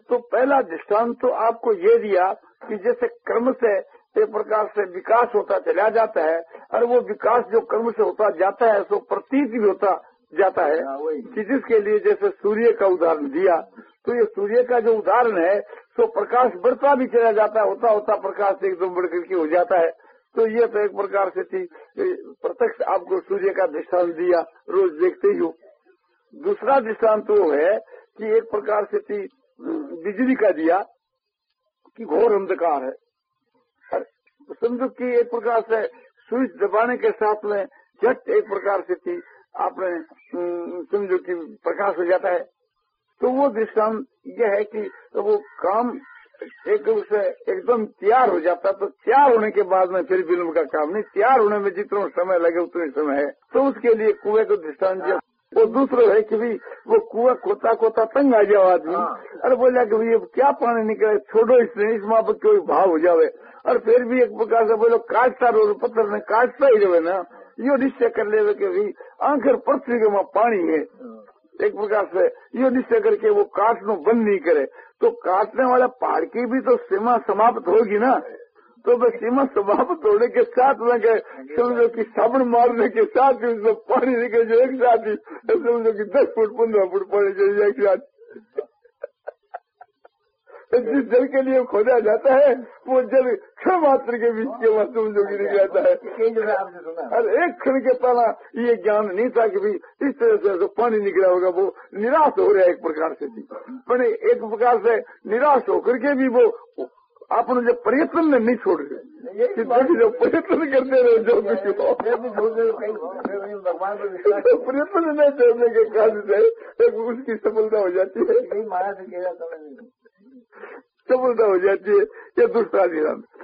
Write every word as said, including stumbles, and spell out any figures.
तो पहला दृष्टांत तो आपको ये दिया कि जैसे कर्म से एक प्रकार से विकास होता चला जाता है, और वो विकास जो कर्म से होता जाता है सो प्रतीत भी होता जाता है कि जिसके लिए जैसे सूर्य का उदाहरण दिया, तो ये सूर्य का जो उदाहरण है तो प्रकाश बढ़ता भी चला जाता है, होता होता प्रकाश एकदम बढ़ करके हो जाता है। तो ये तो एक प्रकार से थी प्रत्यक्ष आपको सूर्य का दृष्टांत दिया, रोज देखते ही हो। दूसरा दृष्टांत तो है कि एक प्रकार से थी बिजली का दिया कि घोर अंधकार है, समझो कि एक प्रकार से स्विच दबाने के साथ में झट एक प्रकार से थी आपने समझो कि प्रकाश हो जाता है। तो वो दृष्टांत यह है कि तो वो काम एक रूप से एकदम तैयार हो जाता, तो तैयार होने के बाद में फिर विलंब का काम नहीं, तैयार होने में जितना समय लगे उतने समय है। तो उसके लिए कुएं को दृष्टांत दिया। वो दूसरा है कि भाई वो कुआं खोता खोता तंग आ जाओ आदमी, अरे बोला कि भाई क्या पानी निकले, छोड़ो इसने, इस माँ पर कोई भाव हो जावे, और फिर भी एक प्रकार से बोलो काटता रो पत्थर ने काटता ही रहे ना, यो निश्चय कर ले कि भाई आखिर पृथ्वी के वहाँ पानी है, एक प्रकार से यो निश्चय करके वो काटना बंद नहीं करे, तो काटने वाला पहाड़ की भी तो सीमा समाप्त होगी ना। तो वह सीमा समाप्त होने के साथ में समझो कि साबुन मारने के साथ ही उसमें पानी निकल जाए एक साथ ही, समझो कि दस फुट पंद्रह फुट पानी चाहिए एक साथ। जिस जल के लिए खोदा जाता है वो जल क्षण मात्र के बीच के वहाँ समझो कि निकल जाता है। और एक क्षण के पहला ये ज्ञान नहीं था कि भाई इस तरह से तो पानी निकला होगा, वो निराश हो रहा है एक प्रकार से भी, पर एक प्रकार से निराश होकर के भी वो आपने जब प्रयत्न में नहीं छोड़ रहे, जो प्रयत्न करते रहे जो प्रयत्न नहीं छोड़ने के कारण से उसकी सफलता हो जाती है, सफलता हो जाती है। ये दूसरा निराश।